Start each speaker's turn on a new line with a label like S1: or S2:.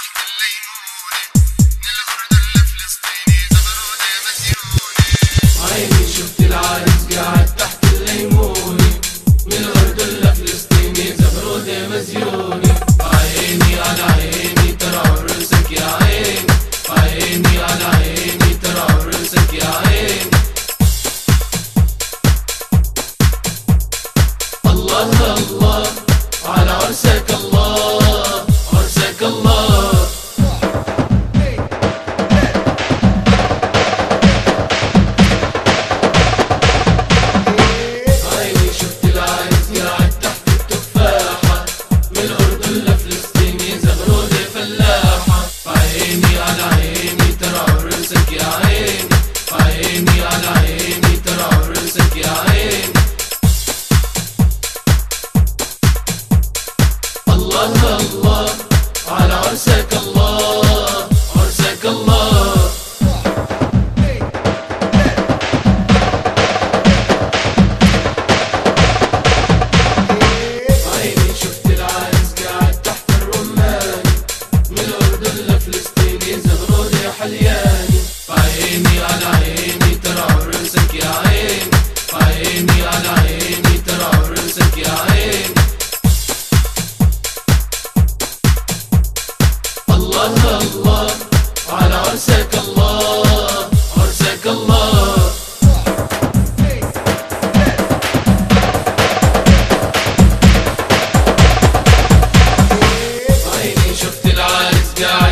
S1: تحت الليمونة من الأردن لفلسطيني زغرودة مسيونة.
S2: عيني شفت العريس قاعد تحت الليمونة من الأردن لفلسطيني زغرودة مزيونة. عيني على عيني ترى عرسك يا عيني، عيني على عيني ترى عرسك يا عيني. الله الله على عرسك، الله عرسك الله. عيني شفت العريس قاعد تحت التفاحة من الأردن لفلسطيني زغرودة فلاحة. عيني على عيني ترى عرسك يا عيني، عيني على عيني ترى عرسك يا عيني. الله الله على عرسك، الله عرسك الله. عيني شفت العريس قاعد تحت الرمان من الأردن لفلسطيني زغرودة حلياني. عيني على عيني ترى عرسك يا عيني، عيني على عيني ترى عرسك يا عيني. الله الله على عرسك، الله عرسك الله. عيني شفت العريس قاعد